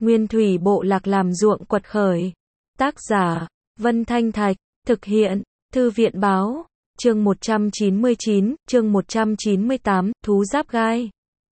Nguyên thủy bộ lạc làm ruộng quật khởi. Tác giả, Vân Thanh Thạch, thực hiện, Thư viện báo, chương 199, chương 198, thú giáp gai.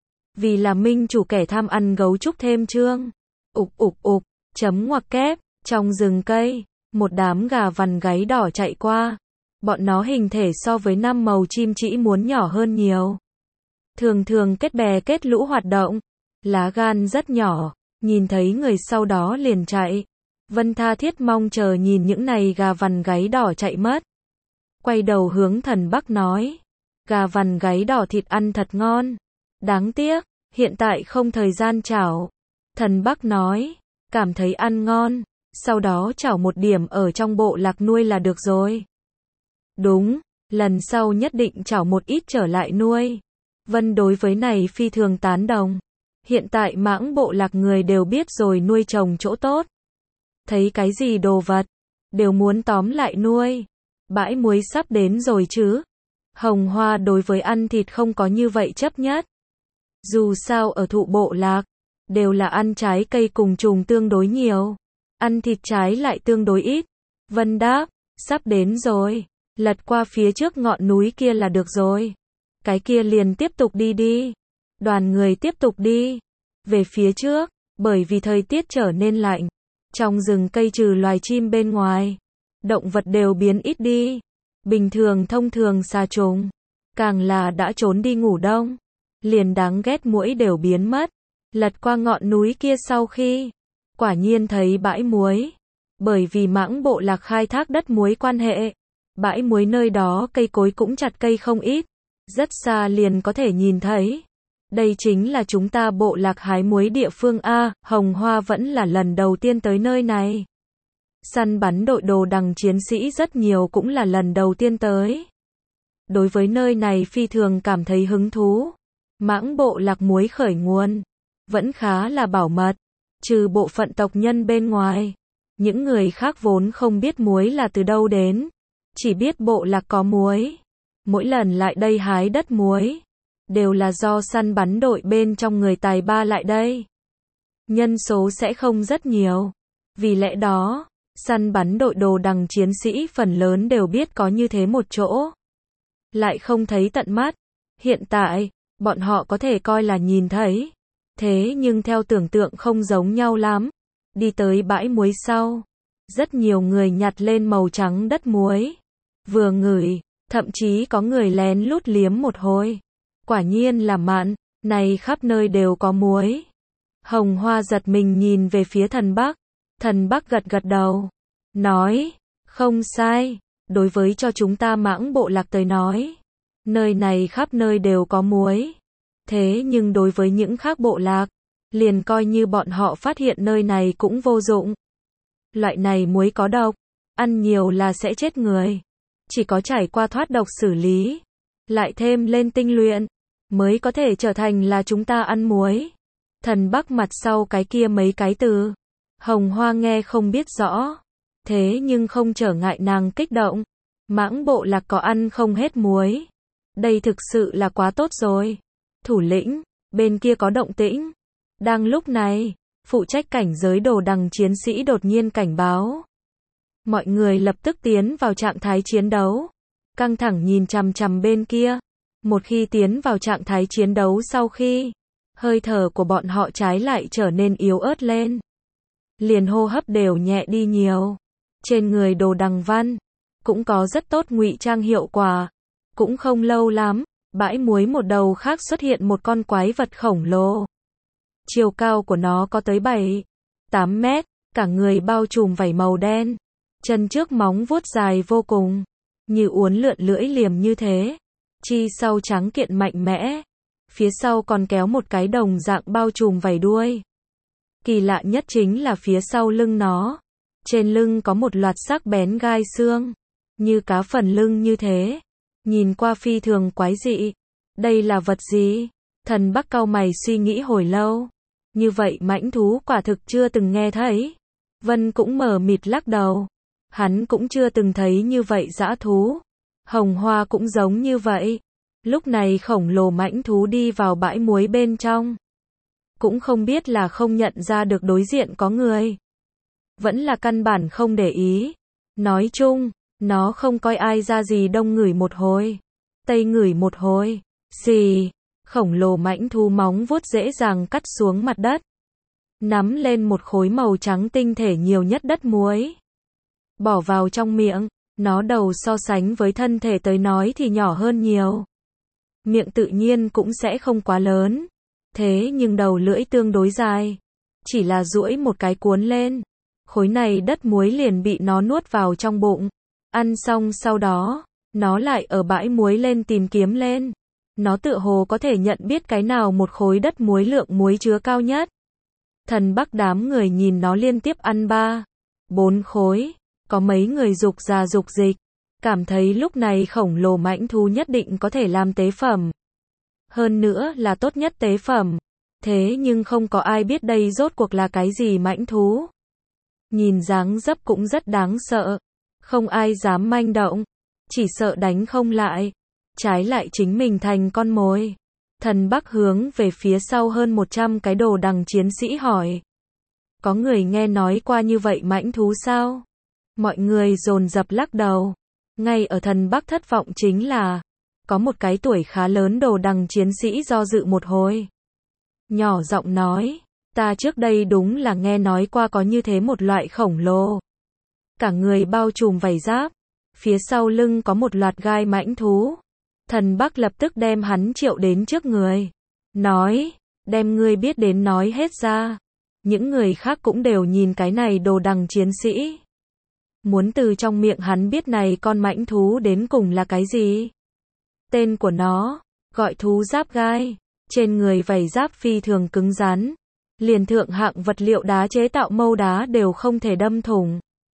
Vì là minh chủ kẻ tham ăn gấu trúc thêm chương. Ục ục ục, chấm ngoặc kép, trong rừng cây, một đám gà vằn gáy đỏ chạy qua. Bọn nó hình thể so với năm màu chim chỉ muốn nhỏ hơn nhiều. Thường thường kết bè kết lũ hoạt động. Lá gan rất nhỏ, nhìn thấy người sau đó liền chạy. Vân tha thiết mong chờ nhìn những này gà vằn gáy đỏ chạy mất. Quay đầu hướng thần Bắc nói. Gà vằn gáy đỏ thịt ăn thật ngon. Đáng tiếc, hiện tại không thời gian chảo. Thần Bắc nói, cảm thấy ăn ngon, sau đó chảo một điểm ở trong bộ lạc nuôi là được rồi. Đúng, lần sau nhất định chảo một ít trở lại nuôi. Vân đối với này phi thường tán đồng. Hiện tại mãng bộ lạc người đều biết rồi nuôi trồng chỗ tốt. Thấy cái gì đồ vật, đều muốn tóm lại nuôi. Bãi muối sắp đến rồi chứ. Hồng Hoa đối với ăn thịt không có như vậy chấp nhất. Dù sao ở thụ bộ lạc, đều là ăn trái cây cùng trùng tương đối nhiều. Ăn thịt trái lại tương đối ít. Vân đáp, sắp đến rồi. Lật qua phía trước ngọn núi kia là được rồi. Cái kia liền tiếp tục đi đi. Đoàn người tiếp tục đi. Về phía trước, bởi vì thời tiết trở nên lạnh. Trong rừng cây trừ loài chim bên ngoài, động vật đều biến ít đi. Bình thường thông thường xà trùng, càng là đã trốn đi ngủ đông. Liền đáng ghét muỗi đều biến mất. Lật qua ngọn núi kia sau khi, quả nhiên thấy bãi muối. Bởi vì mãng bộ lạc khai thác đất muối quan hệ, bãi muối nơi đó cây cối cũng chặt cây không ít. Rất xa liền có thể nhìn thấy. Đây chính là chúng ta bộ lạc hái muối địa phương A. Hồng Hoa vẫn là lần đầu tiên tới nơi này. Săn bắn đội đồ đằng chiến sĩ rất nhiều cũng là lần đầu tiên tới. Đối với nơi này phi thường cảm thấy hứng thú. Mãng bộ lạc muối khởi nguồn vẫn khá là bảo mật, trừ bộ phận tộc nhân bên ngoài. Những người khác vốn không biết muối là từ đâu đến, chỉ biết bộ lạc có muối. Mỗi lần lại đây hái đất muối, đều là do săn bắn đội bên trong người tài ba lại đây. Nhân số sẽ không rất nhiều. Vì lẽ đó, săn bắn đội đồ đằng chiến sĩ phần lớn đều biết có như thế một chỗ. Lại không thấy tận mắt. Hiện tại, bọn họ có thể coi là nhìn thấy. Thế nhưng theo tưởng tượng không giống nhau lắm. Đi tới bãi muối sau, rất nhiều người nhặt lên màu trắng đất muối. Vừa ngửi, thậm chí có người lén lút liếm một hồi. Quả nhiên là mặn, này khắp nơi đều có muối. Hồng Hoa giật mình nhìn về phía thần Bắc. Thần Bắc gật gật đầu, nói, không sai, đối với cho chúng ta mãng bộ lạc tới nói. Nơi này khắp nơi đều có muối. Thế nhưng đối với những khác bộ lạc, liền coi như bọn họ phát hiện nơi này cũng vô dụng. Loại này muối có độc, ăn nhiều là sẽ chết người. Chỉ có trải qua thoát độc xử lý, lại thêm lên tinh luyện, mới có thể trở thành là chúng ta ăn muối. Thần Bắc mặt sau cái kia mấy cái từ, Hồng Hoa nghe không biết rõ. Thế nhưng không trở ngại nàng kích động. Mãng bộ lạc có ăn không hết muối. Đây thực sự là quá tốt rồi. Thủ lĩnh, bên kia có động tĩnh. Đang lúc này, phụ trách cảnh giới đồ đằng chiến sĩ đột nhiên cảnh báo. Mọi người lập tức tiến vào trạng thái chiến đấu. Căng thẳng nhìn chằm chằm bên kia. Một khi tiến vào trạng thái chiến đấu sau khi, hơi thở của bọn họ trái lại trở nên yếu ớt lên. Liền hô hấp đều nhẹ đi nhiều. Trên người đồ đằng văn, cũng có rất tốt ngụy trang hiệu quả. Cũng không lâu lắm, bãi muối một đầu khác xuất hiện một con quái vật khổng lồ. Chiều cao của nó có tới 7-8 mét, cả người bao trùm vảy màu đen. Chân trước móng vuốt dài vô cùng, như uốn lượn lưỡi liềm như thế. Chi sau trắng kiện mạnh mẽ, phía sau còn kéo một cái đồng dạng bao trùm vảy đuôi. Kỳ lạ nhất chính là phía sau lưng nó. Trên lưng có một loạt sắc bén gai xương, như cá phần lưng như thế. Nhìn qua phi thường quái dị. Đây là vật gì? Thần Bắc cau mày suy nghĩ hồi lâu. Như vậy mãnh thú quả thực chưa từng nghe thấy. Vân cũng mờ mịt lắc đầu. Hắn cũng chưa từng thấy như vậy dã thú. Hồng Hoa cũng giống như vậy. Lúc này khổng lồ mãnh thú đi vào bãi muối bên trong. cũng không biết là không nhận ra được đối diện có người. Vẫn là căn bản không để ý. Nói chung, nó không coi ai ra gì, đông ngửi một hồi, tây ngửi một hồi. Xì, khổng lồ mãnh thú móng vuốt dễ dàng cắt xuống mặt đất. Nắm lên một khối màu trắng tinh thể nhiều nhất đất muối. Bỏ vào trong miệng, nó đầu so sánh với thân thể tới nói thì nhỏ hơn nhiều. Miệng tự nhiên cũng sẽ không quá lớn. Thế nhưng đầu lưỡi tương đối dài. Chỉ là duỗi một cái cuốn lên. Khối này đất muối liền bị nó nuốt vào trong bụng. Ăn xong sau đó, nó lại ở bãi muối lên tìm kiếm lên. Nó tựa hồ có thể nhận biết cái nào một khối đất muối lượng muối chứa cao nhất. Thần Bắc đám người nhìn nó liên tiếp ăn 3, 4 khối. Có mấy người dục ra dục dịch. Cảm thấy lúc này khổng lồ mãnh thú nhất định có thể làm tế phẩm. Hơn nữa là tốt nhất tế phẩm. Thế nhưng không có ai biết đây rốt cuộc là cái gì mãnh thú. Nhìn dáng dấp cũng rất đáng sợ. Không ai dám manh động. Chỉ sợ đánh không lại. Trái lại chính mình thành con mồi. Thần Bắc hướng về phía sau hơn 100 cái đồ đằng chiến sĩ hỏi. Có người nghe nói qua như vậy mãnh thú sao? Mọi người dồn dập lắc đầu. Ngay ở thần Bắc thất vọng chính là, có một cái tuổi khá lớn đồ đằng chiến sĩ do dự một hồi. Nhỏ giọng nói, ta trước đây đúng là nghe nói qua có như thế một loại khổng lồ. Cả người bao trùm vảy giáp, phía sau lưng có một loạt gai mãnh thú. Thần Bắc lập tức đem hắn triệu đến trước người. Nói, đem ngươi biết đến nói hết ra. Những người khác cũng đều nhìn cái này đồ đằng chiến sĩ. Muốn từ trong miệng hắn biết này con mãnh thú đến cùng là cái gì. Tên của nó, gọi thú giáp gai. Trên người vảy giáp phi thường cứng rắn. Liền thượng hạng vật liệu đá chế tạo mâu đá đều không thể đâm thủng.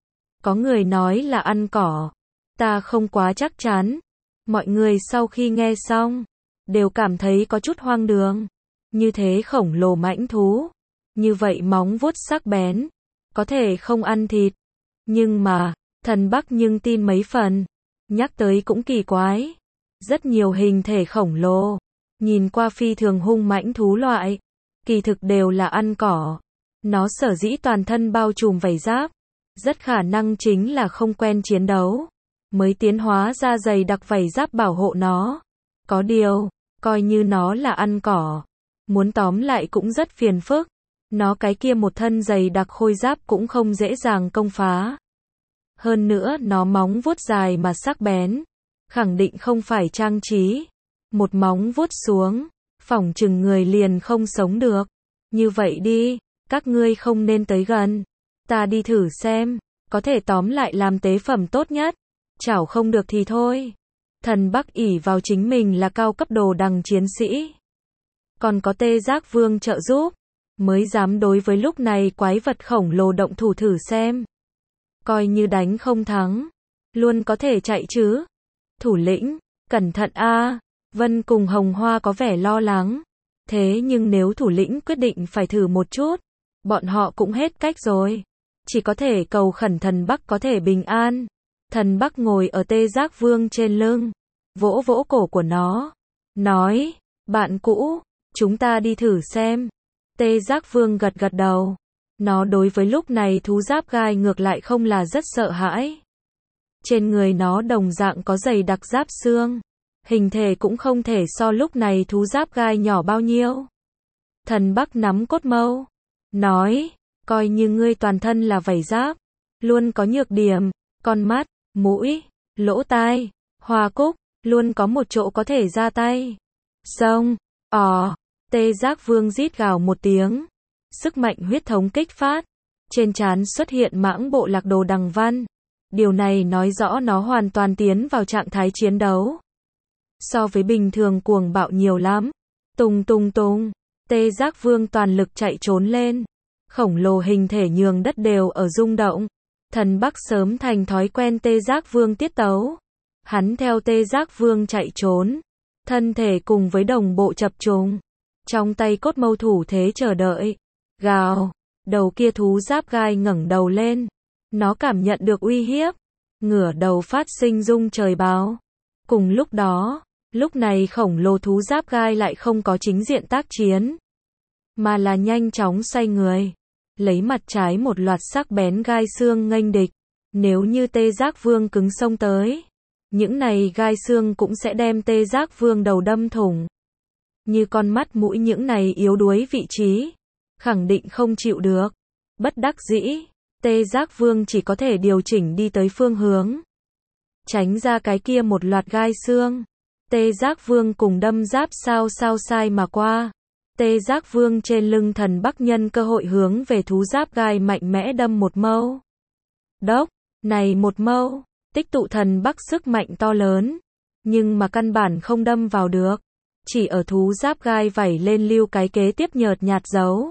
Có người nói là ăn cỏ. Ta không quá chắc chắn. Mọi người sau khi nghe xong, đều cảm thấy có chút hoang đường. Như thế khổng lồ mãnh thú. Như vậy móng vuốt sắc bén. Có thể không ăn thịt. Nhưng mà, thần Bắc nhưng tin mấy phần. Nhắc tới cũng kỳ quái. Rất nhiều hình thể khổng lồ. Nhìn qua phi thường hung mãnh thú loại. Kỳ thực đều là ăn cỏ. Nó sở dĩ toàn thân bao trùm vảy giáp. Rất khả năng chính là không quen chiến đấu. Mới tiến hóa ra dày đặc vảy giáp bảo hộ nó. Có điều, coi như nó là ăn cỏ. Muốn tóm lại cũng rất phiền phức. Nó cái kia một thân dày đặc khôi giáp cũng không dễ dàng công phá. Hơn nữa nó móng vuốt dài mà sắc bén. Khẳng định không phải trang trí. Một móng vuốt xuống, phỏng chừng người liền không sống được. Như vậy đi, các ngươi không nên tới gần. Ta đi thử xem, có thể tóm lại làm tế phẩm tốt nhất. Chảo không được thì thôi. Thần Bắc ỷ vào chính mình là cao cấp đồ đằng chiến sĩ. Còn có Tê Giác Vương trợ giúp. Mới dám đối với lúc này quái vật khổng lồ động thủ thử xem. Coi như đánh không thắng. Luôn có thể chạy chứ. Thủ lĩnh, cẩn thận a. Vân cùng Hồng Hoa có vẻ lo lắng. Thế nhưng nếu thủ lĩnh quyết định phải thử một chút, bọn họ cũng hết cách rồi. Chỉ có thể cầu khẩn thần Bắc có thể bình an. Thần Bắc ngồi ở Tê Giác Vương trên lưng. Vỗ vỗ cổ của nó. Nói, bạn cũ, chúng ta đi thử xem. Tê Giác Vương gật gật đầu. Nó đối với lúc này thú giáp gai ngược lại không là rất sợ hãi. Trên người nó đồng dạng có dày đặc giáp xương. Hình thể cũng không thể so lúc này thú giáp gai nhỏ bao nhiêu. Thần Bắc nắm cốt mâu. Nói, coi như ngươi toàn thân là vảy giáp. Luôn có nhược điểm, con mắt, mũi, lỗ tai, hoa cúc, luôn có một chỗ có thể ra tay. Xong, Tê Giác Vương rít gào một tiếng. Sức mạnh huyết thống kích phát. Trên trán xuất hiện mãng bộ lạc đồ đằng văn. Điều này nói rõ nó hoàn toàn tiến vào trạng thái chiến đấu. So với bình thường cuồng bạo nhiều lắm. Tung tung tung. Tê Giác Vương toàn lực chạy trốn lên. Khổng lồ hình thể nhường đất đều ở rung động. Thần Bắc sớm thành thói quen Tê Giác Vương tiết tấu. Hắn theo Tê Giác Vương chạy trốn. Thân thể cùng với đồng bộ chập trùng. Trong tay cốt mâu thủ thế chờ đợi. Gào. Đầu kia thú giáp gai ngẩng đầu lên. Nó cảm nhận được uy hiếp. Ngửa đầu phát sinh rung trời báo. Cùng lúc đó, lúc này khổng lồ thú giáp gai lại không có chính diện tác chiến. mà là nhanh chóng xoay người, lấy mặt trái một loạt sắc bén gai xương nghênh địch. Nếu như Tê Giác Vương cứng xông tới, những này gai xương cũng sẽ đem Tê Giác Vương đầu đâm thủng. Như con mắt mũi những này yếu đuối vị trí, khẳng định không chịu được. Bất đắc dĩ, Tê Giác Vương chỉ có thể điều chỉnh đi tới phương hướng, tránh ra cái kia một loạt gai xương. Tê Giác Vương cùng đâm giáp sao sai mà qua. Tê Giác Vương trên lưng Thần Bắc nhân cơ hội hướng về thú giáp gai mạnh mẽ đâm một mâu. Đốc, này một mâu, tích tụ Thần Bắc sức mạnh to lớn, nhưng mà căn bản không đâm vào được. Chỉ ở thú giáp gai vảy lên lưu cái kế tiếp nhợt nhạt dấu.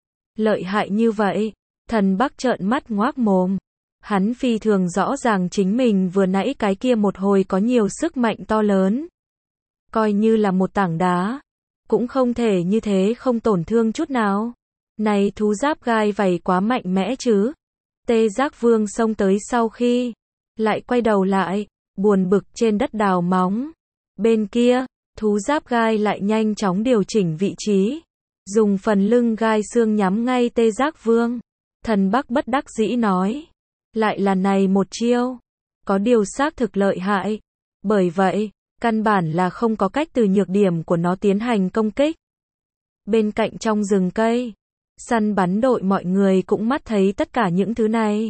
Lợi hại như vậy, Thần Bắc trợn mắt ngoác mồm. Hắn phi thường rõ ràng chính mình vừa nãy cái kia một hồi có nhiều sức mạnh to lớn. Coi như là một tảng đá, cũng không thể như thế không tổn thương chút nào. Này thú giáp gai vảy quá mạnh mẽ chứ. Tê Giác Vương xông tới sau khi, lại quay đầu lại, buồn bực trên đất đào móng. Bên kia, thú giáp gai lại nhanh chóng điều chỉnh vị trí, dùng phần lưng gai xương nhắm ngay Tê Giác Vương. Thần Bắc bất đắc dĩ nói, lại là này một chiêu, có điều xác thực lợi hại, bởi vậy, căn bản là không có cách từ nhược điểm của nó tiến hành công kích. Bên cạnh trong rừng cây, săn bắn đội mọi người cũng mắt thấy tất cả những thứ này.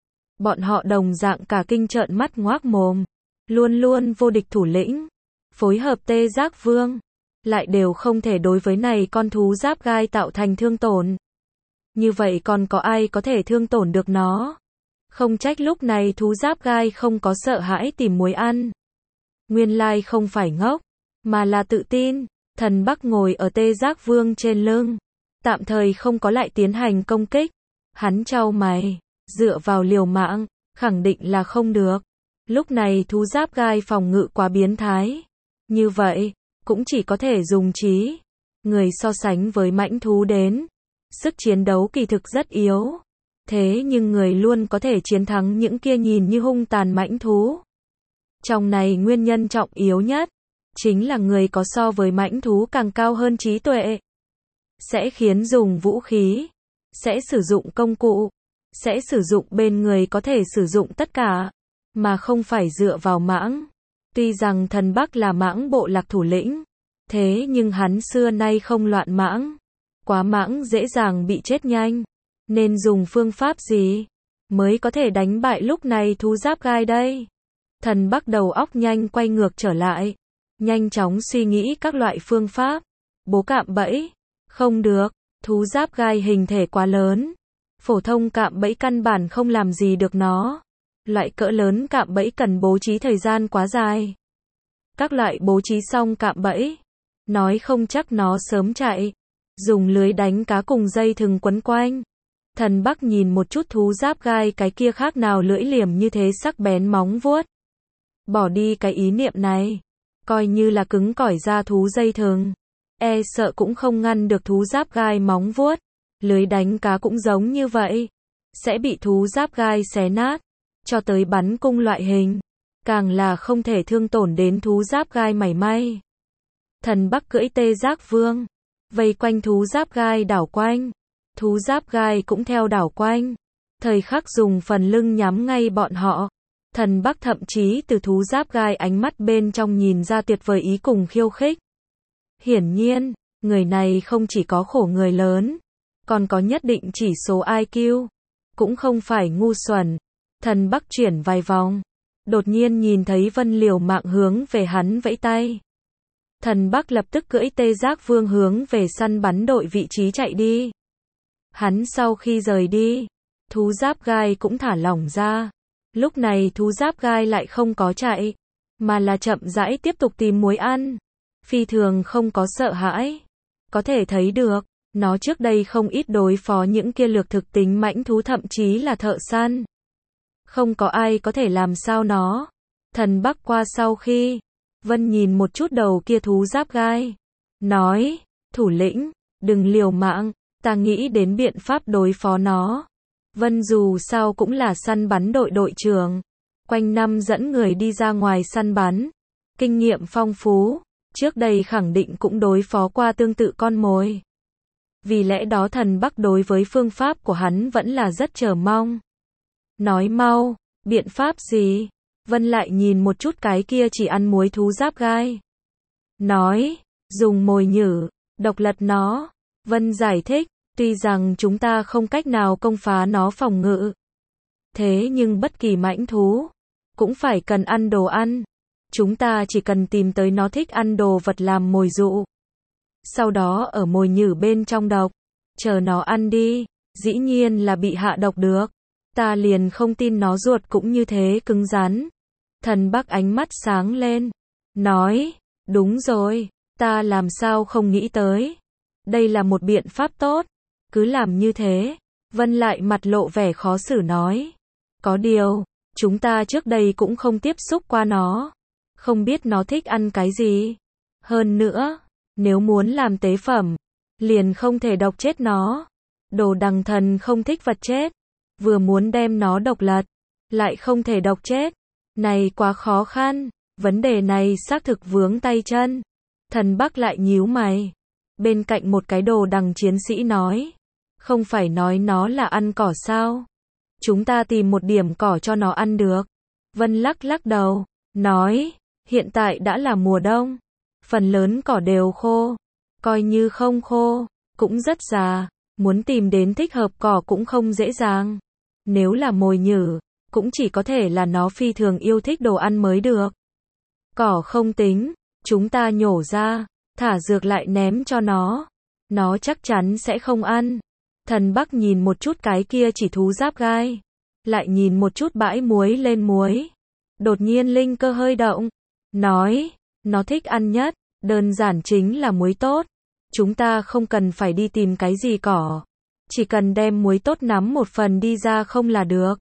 Bọn họ đồng dạng cả kinh trợn mắt ngoác mồm, luôn luôn vô địch thủ lĩnh, phối hợp Tê Giác Vương, lại đều không thể đối với này con thú giáp gai tạo thành thương tổn. Như vậy còn có ai có thể thương tổn được nó? Không trách lúc này thú giáp gai không có sợ hãi tìm muối ăn. Nguyên lai không phải ngốc, mà là tự tin. Thần Bắc ngồi ở Tê Giác Vương trên lưng, tạm thời không có lại tiến hành công kích. Hắn chau mày, dựa vào liều mạng, khẳng định là không được. Lúc này thú giáp gai phòng ngự quá biến thái. Như vậy, cũng chỉ có thể dùng trí. Người so sánh với mãnh thú đến, sức chiến đấu kỳ thực rất yếu. Thế nhưng người luôn có thể chiến thắng những kia nhìn như hung tàn mãnh thú. Trong này nguyên nhân trọng yếu nhất, chính là người có so với mãnh thú càng cao hơn trí tuệ. Sẽ khiến dùng vũ khí, sẽ sử dụng công cụ, sẽ sử dụng bên người có thể sử dụng tất cả, mà không phải dựa vào mãng. Tuy rằng Thần Bắc là mãng bộ lạc thủ lĩnh, thế nhưng hắn xưa nay không loạn mãng. Quá mãng dễ dàng bị chết nhanh, nên dùng phương pháp gì mới có thể đánh bại lúc này thú giáp gai đây? Thần Bắc đầu óc nhanh quay ngược trở lại, nhanh chóng suy nghĩ các loại phương pháp. Bố cạm bẫy, không được, thú giáp gai hình thể quá lớn, phổ thông cạm bẫy căn bản không làm gì được nó. Loại cỡ lớn cạm bẫy cần bố trí thời gian quá dài. Các loại bố trí xong cạm bẫy, nói không chắc nó sớm chạy. Dùng lưới đánh cá cùng dây thừng quấn quanh. Thần Bắc nhìn một chút thú giáp gai cái kia khác nào lưỡi liềm như thế sắc bén móng vuốt. Bỏ đi cái ý niệm này, coi như là cứng cỏi ra thú dây thừng, e sợ cũng không ngăn được thú giáp gai móng vuốt. Lưới đánh cá cũng giống như vậy, sẽ bị thú giáp gai xé nát, cho tới bắn cung loại hình, càng là không thể thương tổn đến thú giáp gai mảy may. Thần Bắc cưỡi Tê Giác Vương, vây quanh thú giáp gai đảo quanh. Thú giáp gai cũng theo đảo quanh, thời khắc dùng phần lưng nhắm ngay bọn họ. Thần Bắc thậm chí từ thú giáp gai ánh mắt bên trong nhìn ra tuyệt vời ý cùng khiêu khích. Hiển nhiên, người này không chỉ có khổ người lớn, còn có nhất định chỉ số IQ, cũng không phải ngu xuẩn. Thần Bắc chuyển vài vòng, đột nhiên nhìn thấy Vân liều mạng hướng về hắn vẫy tay. Thần Bắc lập tức cưỡi Tê Giác Vương hướng về săn bắn đội vị trí chạy đi. Hắn sau khi rời đi, thú giáp gai cũng thả lỏng ra. Lúc này thú giáp gai lại không có chạy, mà là chậm rãi tiếp tục tìm muối ăn. Phi thường không có sợ hãi. Có thể thấy được, nó trước đây không ít đối phó những kia lược thực tính mãnh thú thậm chí là thợ săn. Không có ai có thể làm sao nó. Thần Bắc qua sau khi, Vân nhìn một chút đầu kia thú giáp gai, nói, thủ lĩnh, đừng liều mạng, ta nghĩ đến biện pháp đối phó nó. Vân dù sao cũng là săn bắn đội đội trưởng, quanh năm dẫn người đi ra ngoài săn bắn, kinh nghiệm phong phú, trước đây khẳng định cũng đối phó qua tương tự con mồi. Vì lẽ đó Thần Bắc đối với phương pháp của hắn vẫn là rất chờ mong. Nói mau, biện pháp gì? Vân lại nhìn một chút cái kia chỉ ăn muối thú giáp gai. Nói, dùng mồi nhử, độc lật nó. Vân giải thích, tuy rằng chúng ta không cách nào công phá nó phòng ngự. Thế nhưng bất kỳ mãnh thú, cũng phải cần ăn đồ ăn. Chúng ta chỉ cần tìm tới nó thích ăn đồ vật làm mồi dụ. Sau đó ở mồi nhử bên trong độc, chờ nó ăn đi, dĩ nhiên là bị hạ độc được. Ta liền không tin nó ruột cũng như thế cứng rắn. Thần Bắc ánh mắt sáng lên, nói, đúng rồi, ta làm sao không nghĩ tới. Đây là một biện pháp tốt, cứ làm như thế. Vân lại mặt lộ vẻ khó xử nói, có điều, chúng ta trước đây cũng không tiếp xúc qua nó, không biết nó thích ăn cái gì. Hơn nữa, nếu muốn làm tế phẩm, liền không thể độc chết nó. Đồ Đằng Thần không thích vật chết, vừa muốn đem nó độc lật, lại không thể độc chết. Này quá khó khăn, vấn đề này xác thực vướng tay chân. Thần Bắc lại nhíu mày. Bên cạnh một cái Đồ Đằng chiến sĩ nói, không phải nói nó là ăn cỏ sao? Chúng ta tìm một điểm cỏ cho nó ăn được. Vân lắc lắc đầu, nói, hiện tại đã là mùa đông, phần lớn cỏ đều khô, coi như không khô, cũng rất già, muốn tìm đến thích hợp cỏ cũng không dễ dàng. Nếu là mồi nhử, cũng chỉ có thể là nó phi thường yêu thích đồ ăn mới được. Cỏ không tính, chúng ta nhổ ra, thả dược lại ném cho nó chắc chắn sẽ không ăn. Thần Bắc nhìn một chút cái kia chỉ thú giáp gai, lại nhìn một chút bãi muối lên muối. Đột nhiên linh cơ hơi động, nói, nó thích ăn nhất, đơn giản chính là muối tốt. Chúng ta không cần phải đi tìm cái gì cỏ, chỉ cần đem muối tốt nắm một phần đi ra không là được.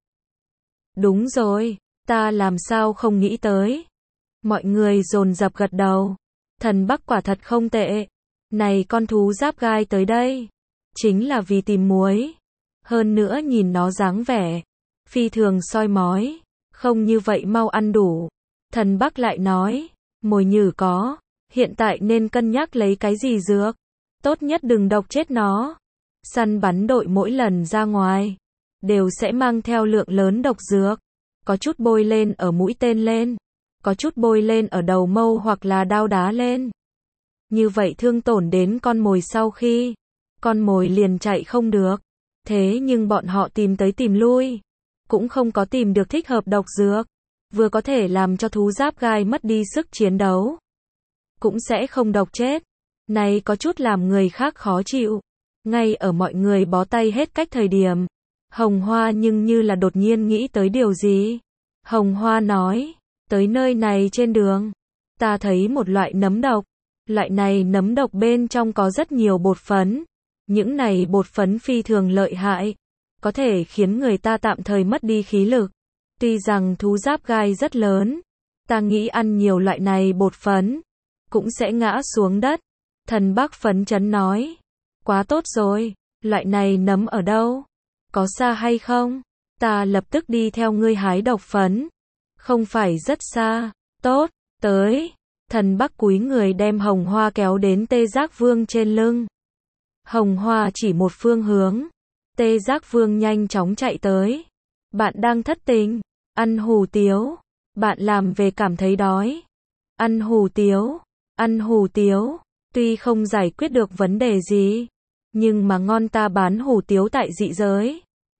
Đúng rồi, ta làm sao không nghĩ tới. Mọi người dồn dập gật đầu. Thần Bắc quả thật không tệ. Này con thú giáp gai tới đây, chính là vì tìm muối. Hơn nữa nhìn nó dáng vẻ, phi thường soi mói, không như vậy mau ăn đủ. Thần Bắc lại nói, mồi nhử có, hiện tại nên cân nhắc lấy cái gì dược. Tốt nhất đừng độc chết nó. Săn bắn đội mỗi lần ra ngoài, đều sẽ mang theo lượng lớn độc dược. Có chút bôi lên ở mũi tên lên, có chút bôi lên ở đầu mâu hoặc là đao đá lên. Như vậy thương tổn đến con mồi sau khi, con mồi liền chạy không được. Thế nhưng bọn họ tìm tới tìm lui, cũng không có tìm được thích hợp độc dược. Vừa có thể làm cho thú giáp gai mất đi sức chiến đấu, cũng sẽ không độc chết. Này có chút làm người khác khó chịu. Ngay ở mọi người bó tay hết cách thời điểm, Hồng Hoa nhưng như là đột nhiên nghĩ tới điều gì. Hồng Hoa nói, tới nơi này trên đường, ta thấy một loại nấm độc. Loại này nấm độc bên trong có rất nhiều bột phấn. Những này bột phấn phi thường lợi hại, có thể khiến người ta tạm thời mất đi khí lực. Tuy rằng thú giáp gai rất lớn, ta nghĩ ăn nhiều loại này bột phấn, cũng sẽ ngã xuống đất. Thần Bắc phấn chấn nói, quá tốt rồi, loại này nấm ở đâu? Có xa hay không? Ta lập tức đi theo ngươi hái độc phấn. Không phải rất xa, tốt, tới. Thần Bắc cúi người đem Hồng Hoa kéo đến Tê Giác Vương trên lưng. Hồng Hoa chỉ một phương hướng. Tê Giác Vương nhanh chóng chạy tới. Bạn đang thất tình, ăn hủ tiếu. Bạn làm về cảm thấy đói. Ăn hủ tiếu, ăn hủ tiếu. Tuy không giải quyết được vấn đề gì, nhưng mà ngon, ta bán hủ tiếu tại dị giới.